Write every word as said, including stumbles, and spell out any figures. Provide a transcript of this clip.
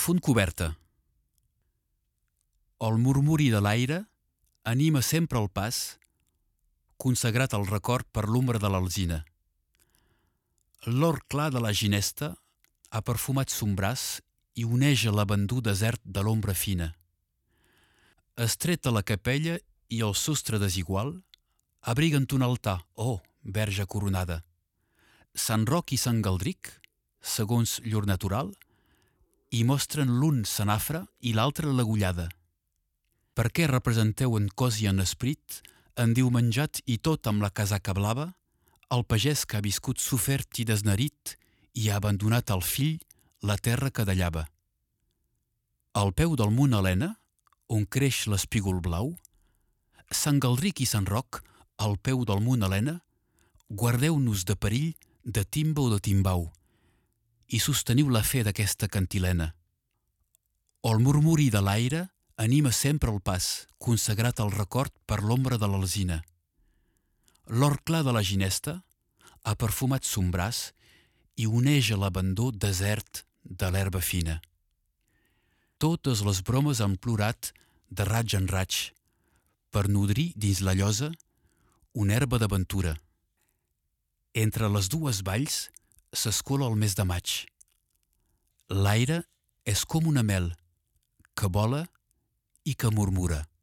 font coberta. El murmuri de l'aire anima sempre el pas, consagrat al record per l'ombra de l'alzina. L'or clar de la ginesta ha perfumat son braç i oneja l'abandó desert de l'ombra fina. Estreta la capella i el sostre desigual abriguen un altar, oh, verge coronada. Sant Roc i Sant Galdric, segons llur natural, i mostren l'un sanafra i l'altre l'agullada. Per què representeu en cos i en esprit, endiumenjat i tot amb la casaca blava, el pagès que ha viscut sofert i desnerit i ha abandonat al fill la terra que dallava. Al peu del Munt Helena, on creix l'espígol blau, Sant Galdric i Sant Roc, al peu del Munt Helena, guardeu-nos de perill de timba o de timbau i sosteniu la fe d'aquesta cantilena. El murmuri de l'aire anima sempre el pas, consagrat al record per l'ombra de l'alzina. L'or clar de la ginesta ha perfumat son braç i oneja l'abandó desert de l'herba fina. Totes les bromes han plorat de raig en raig per nodrir dins la llosa una herba d'aventura. Entre les dues valls s'escola el mes de maig. L'aire és com una mel que vola i que murmura.